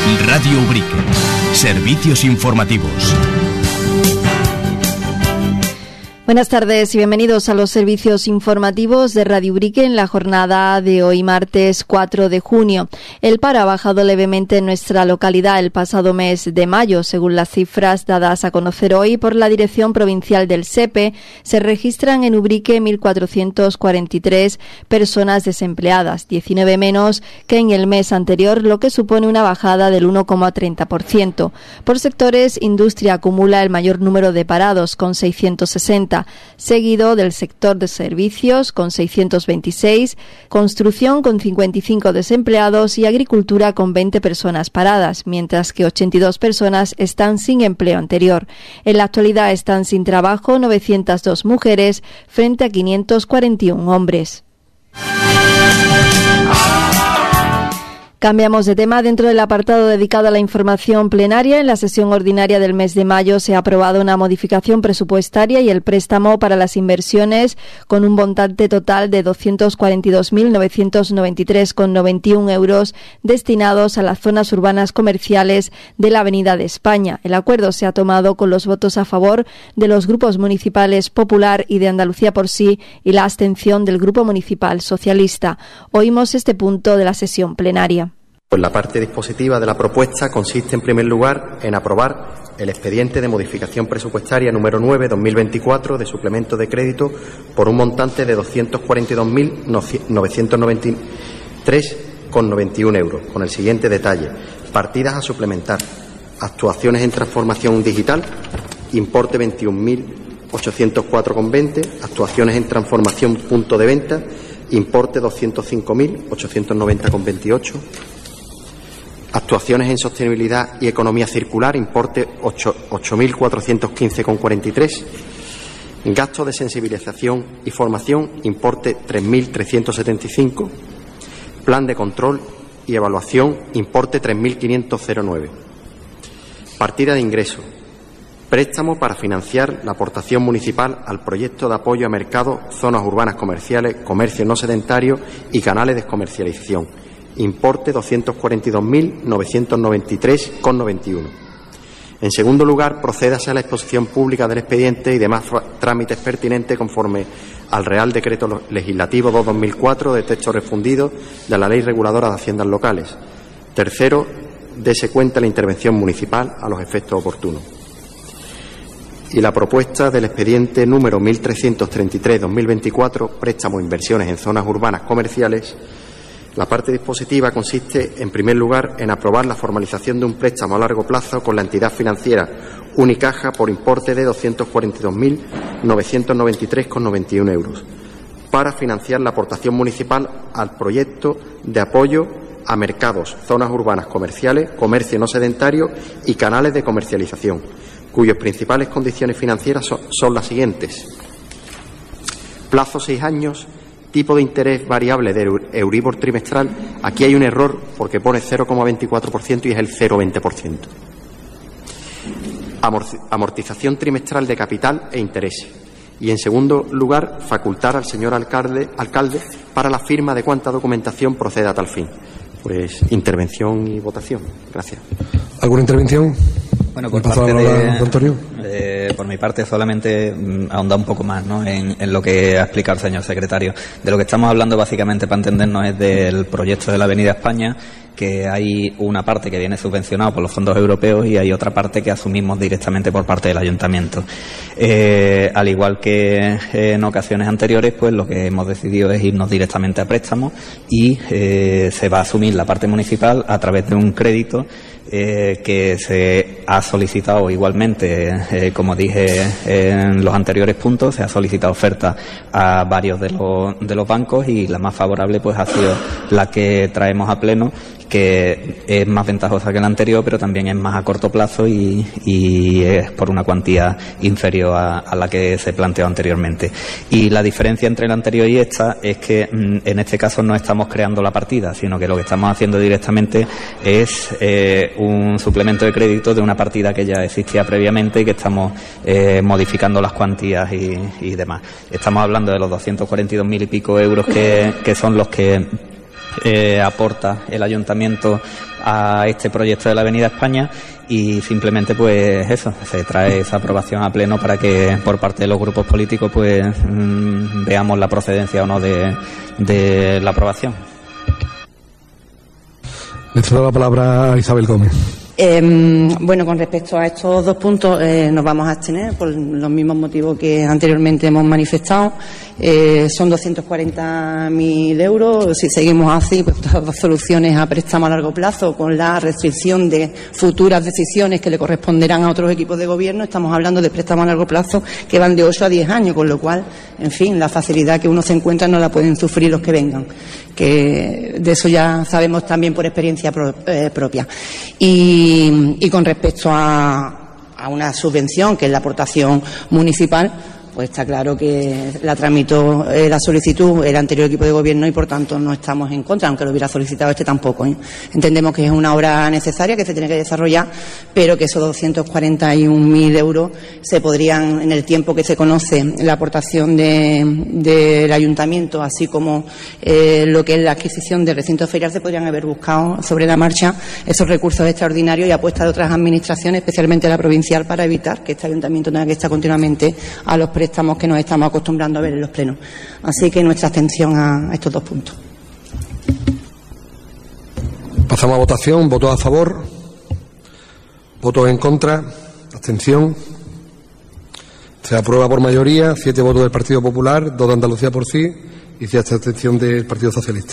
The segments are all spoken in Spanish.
Radio Ubrique. Servicios informativos. Buenas tardes y bienvenidos a los servicios informativos de Radio Ubrique en la jornada de hoy, martes 4 de junio. El paro ha bajado levemente en nuestra localidad el pasado mes de mayo. Según las cifras dadas a conocer hoy por la Dirección Provincial del SEPE, se registran en Ubrique 1.443 personas desempleadas, 19 menos que en el mes anterior, lo que supone una bajada del 1,30%. Por sectores, industria acumula el mayor número de parados, con 660. Seguido del sector de servicios con 626, construcción con 55 desempleados y agricultura con 20 personas paradas, mientras que 82 personas están sin empleo anterior. En la actualidad están sin trabajo 902 mujeres frente a 541 hombres. Cambiamos de tema. Dentro del apartado dedicado a la información plenaria, en la sesión ordinaria del mes de mayo se ha aprobado una modificación presupuestaria y el préstamo para las inversiones con un montante total de 242.993,91 euros destinados a las zonas urbanas comerciales de la Avenida de España. El acuerdo se ha tomado con los votos a favor de los grupos municipales Popular y de Andalucía por Sí y la abstención del Grupo Municipal Socialista. Oímos este punto de la sesión plenaria. Pues la parte dispositiva de la propuesta consiste, en primer lugar, en aprobar el expediente de modificación presupuestaria número 9/2024 de suplemento de crédito por un montante de 242.993,91 euros, con el siguiente detalle: partidas a suplementar, actuaciones en transformación digital, importe 21.804,20, actuaciones en transformación punto de venta, importe 205.890,28, actuaciones en sostenibilidad y economía circular, importe 8.415,43. Gastos de sensibilización y formación, importe 3.375. Plan de control y evaluación, importe 3.509. Partida de ingresos. Préstamo para financiar la aportación municipal al proyecto de apoyo a mercados, zonas urbanas comerciales, comercio no sedentario y canales de comercialización. Importe 242.993,91. En segundo lugar, procédase a la exposición pública del expediente y demás trámites pertinentes conforme al Real Decreto Legislativo 2/2004 de texto refundido de la Ley Reguladora de Haciendas Locales. Tercero, dése cuenta la intervención municipal a los efectos oportunos. Y la propuesta del expediente número 1333/2024, préstamo e inversiones en zonas urbanas comerciales. La parte dispositiva consiste, en primer lugar, en aprobar la formalización de un préstamo a largo plazo con la entidad financiera Unicaja por importe de 242.993,91 euros para financiar la aportación municipal al proyecto de apoyo a mercados, zonas urbanas comerciales, comercio no sedentario y canales de comercialización, cuyas principales condiciones financieras son las siguientes: plazo 6 años, tipo de interés variable de Euribor trimestral. Aquí hay un error porque pone 0,24% y es el 0,20%. Amortización trimestral de capital e intereses. Y, en segundo lugar, facultar al señor alcalde para la firma de cuanta documentación proceda a tal fin. Pues intervención y votación. Gracias. ¿Alguna intervención? Bueno, por mi parte solamente ahondar un poco más, ¿no?, en lo que ha explicado el señor secretario. De lo que estamos hablando, básicamente, para entendernos, es del proyecto de la Avenida España, que hay una parte que viene subvencionado por los fondos europeos y hay otra parte que asumimos directamente por parte del ayuntamiento. Al igual que en ocasiones anteriores, pues lo que hemos decidido es irnos directamente a préstamos y se va a asumir la parte municipal a través de un crédito que se ha solicitado igualmente, como dije en los anteriores puntos, se ha solicitado oferta a varios de los bancos y la más favorable pues ha sido la que traemos a pleno, que es más ventajosa que la anterior, pero también es más a corto plazo y es por una cuantía inferior a la que se planteó anteriormente. Y la diferencia entre la anterior y esta es que en este caso no estamos creando la partida, sino que lo que estamos haciendo directamente es un suplemento de crédito de una partida que ya existía previamente y que estamos modificando las cuantías y demás. Estamos hablando de los 242.000 y pico euros que son los que aporta el ayuntamiento a este proyecto de la Avenida España, y simplemente pues eso, se trae esa aprobación a pleno para que por parte de los grupos políticos pues veamos la procedencia o no de la aprobación. Le cedo la palabra a Isabel Gómez. Bueno, con respecto a estos dos puntos nos vamos a abstener por los mismos motivos que anteriormente hemos manifestado. Son 240.000 euros. Si seguimos así, pues todas las soluciones a préstamo a largo plazo, con la restricción de futuras decisiones que le corresponderán a otros equipos de gobierno, estamos hablando de préstamos a largo plazo que van de 8 a 10 años, con lo cual, en fin, la facilidad que uno se encuentra no la pueden sufrir los que vengan, que de eso ya sabemos también por experiencia propia. Y con respecto a una subvención, que es la aportación municipal, pues está claro que la tramitó la solicitud el anterior equipo de gobierno y, por tanto, no estamos en contra, aunque lo hubiera solicitado tampoco. Entendemos que es una obra necesaria, que se tiene que desarrollar, pero que esos 241.000 euros se podrían, en el tiempo que se conoce la aportación del ayuntamiento, así como lo que es la adquisición de recintos feriales, se podrían haber buscado sobre la marcha esos recursos extraordinarios y apuesta de otras administraciones, especialmente la provincial, para evitar que este ayuntamiento tenga que estar continuamente a los préstamos que nos estamos acostumbrando a ver en los plenos. Así que nuestra abstención a estos dos puntos. Pasamos a votación. ¿Votos a favor? ¿Votos en contra? ¿Abstención? Se aprueba por mayoría. 7 votos del Partido Popular, 2 de Andalucía por sí y 7 abstención del Partido Socialista.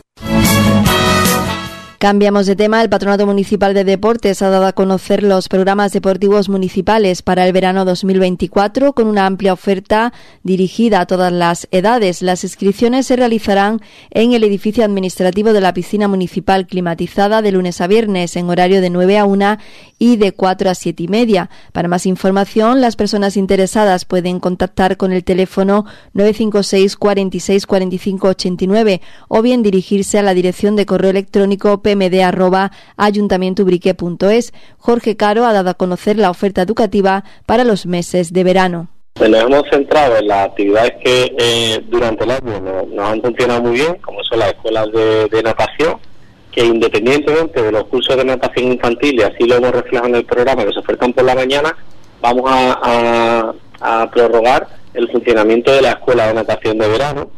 Cambiamos de tema. El Patronato Municipal de Deportes ha dado a conocer los programas deportivos municipales para el verano 2024 con una amplia oferta dirigida a todas las edades. Las inscripciones se realizarán en el edificio administrativo de la piscina municipal climatizada de lunes a viernes en horario de 9 a 1 y de 4 a 7 y media. Para más información, las personas interesadas pueden contactar con el teléfono 956 46 45 89 o bien dirigirse a la dirección de correo electrónico pmd@ayuntamientoubrique.es. Jorge Caro ha dado a conocer la oferta educativa para los meses de verano. Nos hemos centrado en las actividades que durante el año nos han funcionado muy bien, como son las escuelas de natación, que independientemente de los cursos de natación infantil, y así lo hemos reflejado en el programa, que se ofertan por la mañana, vamos a prorrogar el funcionamiento de la escuela de natación de verano,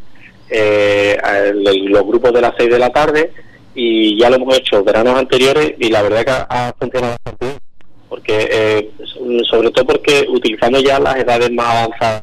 los grupos de las 6 de la tarde, y ya lo hemos hecho veranos anteriores y la verdad que ha funcionado bastante bien, porque sobre todo porque utilizando ya las edades más avanzadas,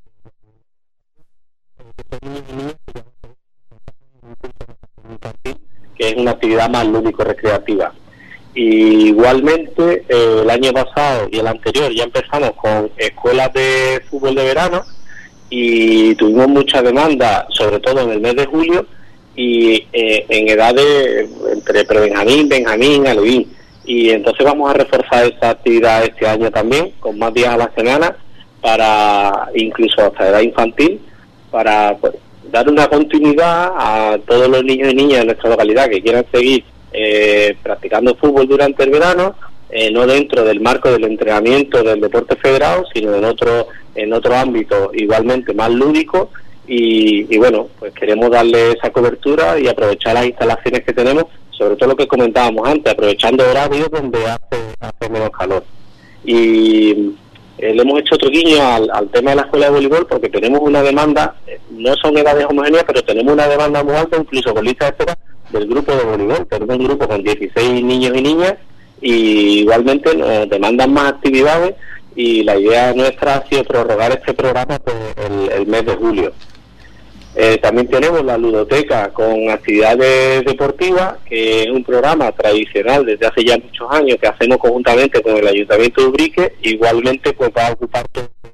que es una actividad más lúdico-recreativa. Y igualmente el año pasado y el anterior ya empezamos con escuelas de fútbol de verano y tuvimos mucha demanda, sobre todo en el mes de julio, y en edades entre prebenjamín, benjamín, alevín, y entonces vamos a reforzar esa actividad este año también, con más días a la semana, para incluso hasta edad infantil, para pues, dar una continuidad a todos los niños y niñas de nuestra localidad que quieran seguir practicando fútbol durante el verano, no dentro del marco del entrenamiento del deporte federado, sino en otro ámbito igualmente más lúdico. Y bueno, pues queremos darle esa cobertura y aprovechar las instalaciones que tenemos, sobre todo lo que comentábamos antes, aprovechando horarios donde hace menos calor. Y le hemos hecho otro guiño al tema de la escuela de voleibol, porque tenemos una demanda, no son edades homogéneas, pero tenemos una demanda muy alta, incluso con lista de espera del grupo de voleibol. Tenemos un grupo con 16 niños y niñas, y igualmente nos demandan más actividades, y la idea nuestra ha sido prorrogar este programa por el mes de julio. También tenemos la ludoteca con actividades deportivas, que es un programa tradicional desde hace ya muchos años que hacemos conjuntamente con el Ayuntamiento de Ubrique. Igualmente pues va a ocupar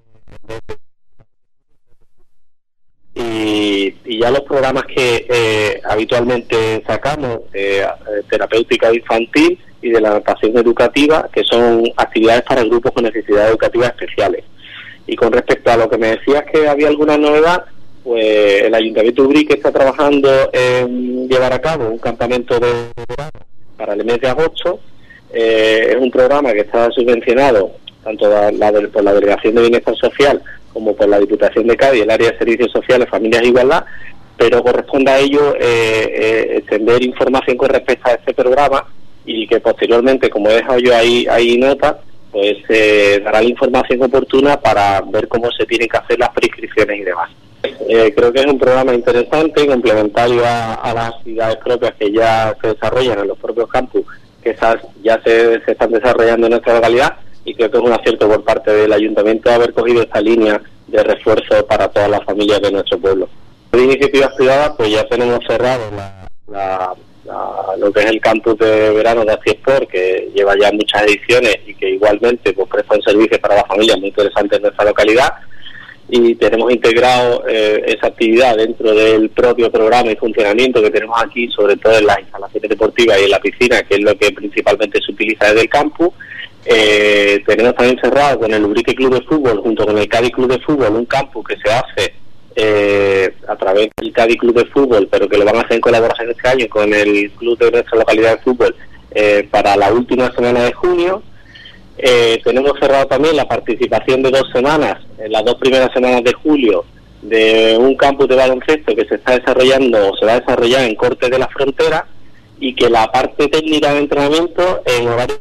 y ya los programas que habitualmente sacamos, terapéutica infantil y de la natación educativa, que son actividades para grupos con necesidades educativas especiales. Y con respecto a lo que me decías que había alguna novedad, pues el Ayuntamiento de Ubrique está trabajando en llevar a cabo un campamento de verano para el mes de agosto. Es un programa que está subvencionado tanto por la Delegación de Bienestar Social como por la Diputación de Cádiz, el área de Servicios Sociales, Familias e Igualdad, pero corresponde a ellos extender información con respecto a este programa, y que posteriormente, como he dejado yo ahí nota, pues dará la información oportuna para ver cómo se tienen que hacer las prescripciones y demás. Creo que es un programa interesante, complementario a las actividades propias que ya se desarrollan en los propios campus, que ya se están desarrollando en nuestra localidad, y creo que es un acierto por parte del ayuntamiento haber cogido esta línea de refuerzo para todas las familias de nuestro pueblo. De iniciativas privadas, pues ya tenemos cerrado lo que es el campus de verano de Aciesport, que lleva ya muchas ediciones y que igualmente pues presta un servicio para las familias muy interesante en nuestra localidad, y tenemos integrado esa actividad dentro del propio programa y funcionamiento que tenemos aquí, sobre todo en las instalaciones deportivas y en la piscina, que es lo que principalmente se utiliza desde el campus. Tenemos también cerrado con el Ubrique Club de Fútbol, junto con el Cádiz Club de Fútbol, un campus que se hace a través del Cádiz Club de Fútbol, pero que lo van a hacer en colaboración este año con el club de nuestra localidad de fútbol, para la última semana de junio. Tenemos cerrado también la participación de 2 semanas, en las 2 primeras semanas de julio, de un campus de baloncesto que se está desarrollando o se va a desarrollar en Cortes de la Frontera, y que la parte técnica de entrenamiento en horario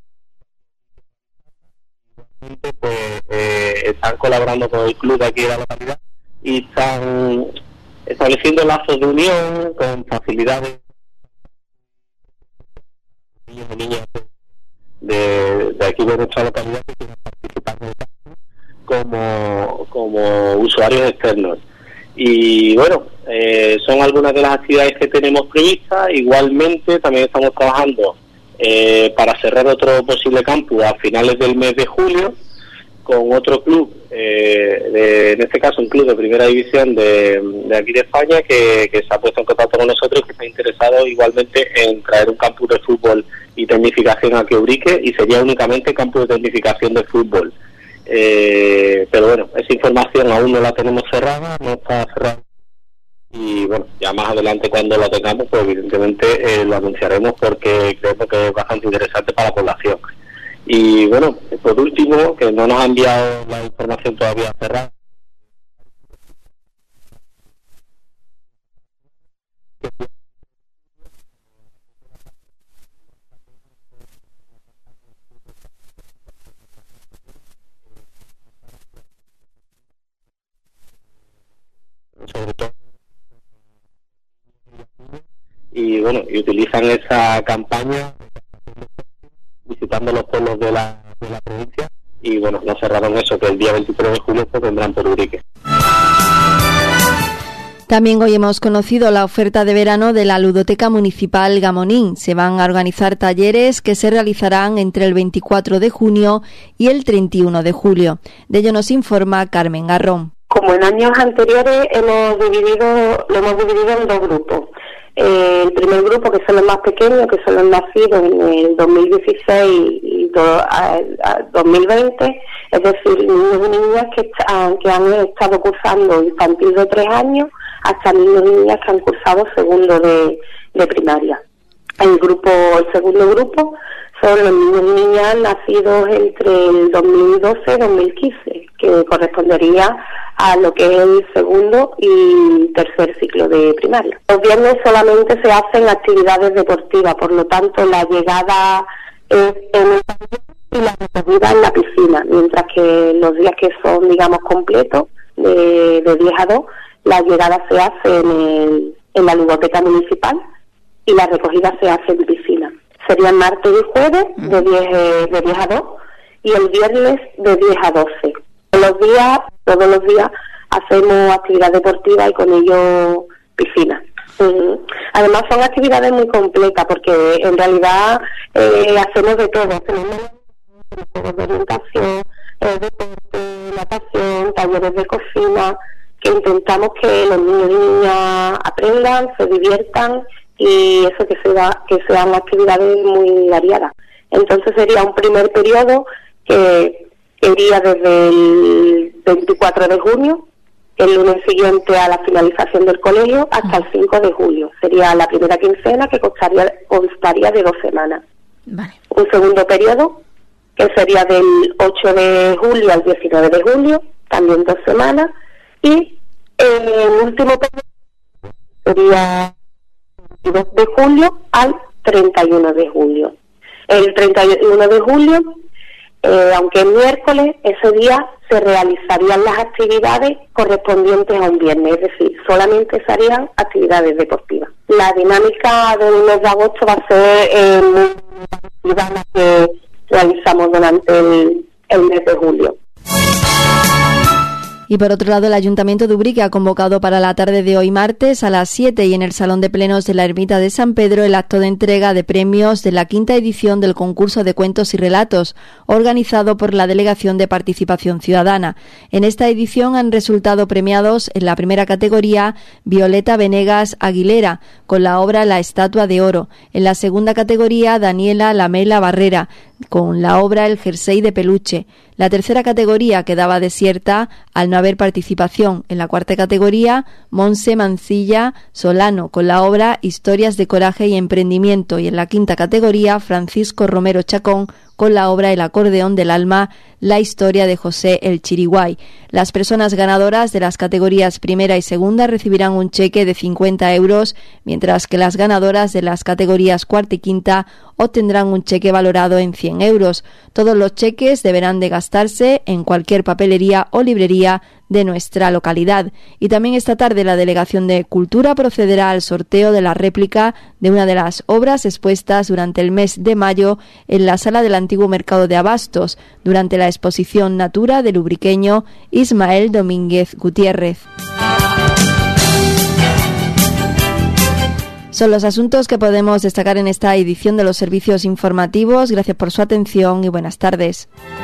están colaborando con el club de aquí de la localidad y están estableciendo lazos de unión con facilidades de niños de aquí de nuestra localidad que quieren participar en el campo como usuarios externos. Y bueno, son algunas de las actividades que tenemos previstas. Igualmente también estamos trabajando para cerrar otro posible campus a finales del mes de julio con otro club, en este caso un club de primera división de aquí de España, que se ha puesto en contacto con nosotros, que está interesado igualmente en traer un campus de fútbol y tecnificación aquí a Ubrique, y sería únicamente campus de tecnificación de fútbol. Pero bueno, esa información aún no la tenemos cerrada, no está cerrada, y bueno, ya más adelante cuando lo tengamos, pues evidentemente lo anunciaremos, porque creo que es bastante interesante para la población. Y bueno, por último, que no nos ha enviado la información todavía cerrada, sobre todo, y bueno, y utilizan esa campaña visitando los pueblos de la provincia, y bueno, nos cerraron eso, que el día 23 de julio pues vendrán por Ubrique. También hoy hemos conocido la oferta de verano de la Ludoteca Municipal Gamonín. Se van a organizar talleres que se realizarán entre el 24 de junio y el 31 de julio. De ello nos informa Carmen Garrón. Como en años anteriores, lo hemos dividido en 2 grupos. El primer grupo, que son los más pequeños, que son los nacidos en el 2016 y 2020, es decir, niños y niñas que han estado cursando infantil de 3 años hasta niños y niñas que han cursado segundo de primaria. El segundo grupo son los niños y niñas nacidos entre el 2012 y 2015, que correspondería a lo que es el segundo y tercer ciclo de primaria. Los viernes solamente se hacen actividades deportivas, por lo tanto la llegada es en el pabellón y la recogida en la piscina, mientras que los días que son, digamos, completos, de 10 a 2, la llegada se hace en la ludoteca municipal y la recogida se hace en piscina. Serían martes y jueves de 10 a 2 y el viernes de 10 a 12. Todos los días hacemos actividad deportiva y con ello piscina. Además son actividades muy completas, porque en realidad hacemos de todo. Hacemos juegos de orientación, deporte, natación, talleres de cocina, que intentamos que los niños y niñas aprendan, se diviertan, y eso que sean actividades muy variadas. Entonces sería un primer periodo que iría desde el 24 de junio, el lunes siguiente a la finalización del colegio, hasta el 5 de julio. Sería la primera quincena, que constaría de 2 semanas. Vale. Un segundo periodo, que sería del 8 de julio al 19 de julio, también 2 semanas. Y el último periodo sería el 22 de julio al 31 de julio. El 31 de julio, aunque es miércoles, ese día se realizarían las actividades correspondientes a un viernes, es decir, solamente se harían actividades deportivas. La dinámica del mes de agosto va a ser muy parecida a la que realizamos durante el mes de julio. Y por otro lado, el Ayuntamiento de Ubrique ha convocado para la tarde de hoy martes a las 7 y en el Salón de Plenos de la Ermita de San Pedro el acto de entrega de premios de la 5ª edición del concurso de cuentos y relatos, organizado por la Delegación de Participación Ciudadana. En esta edición han resultado premiados en la primera categoría Violeta Venegas Aguilera, con la obra La Estatua de Oro. En la segunda categoría Daniela Lamela Barrera, con la obra El Jersey de Peluche. La tercera categoría quedaba desierta al no haber participación. En la cuarta categoría, Monse Mancilla Solano, con la obra Historias de Coraje y Emprendimiento. Y en la quinta categoría, Francisco Romero Chacón, con la obra El acordeón del alma, la historia de José el Chiriguay. Las personas ganadoras de las categorías primera y segunda recibirán un cheque de 50 euros, mientras que las ganadoras de las categorías cuarta y quinta obtendrán un cheque valorado en 100 euros. Todos los cheques deberán de gastarse en cualquier papelería o librería de nuestra localidad. Y también esta tarde la Delegación de Cultura procederá al sorteo de la réplica de una de las obras expuestas durante el mes de mayo en la sala del antiguo mercado de Abastos, durante la exposición Natura del ubriqueño Ismael Domínguez Gutiérrez. Son los asuntos que podemos destacar en esta edición de los servicios informativos. Gracias por su atención y buenas tardes.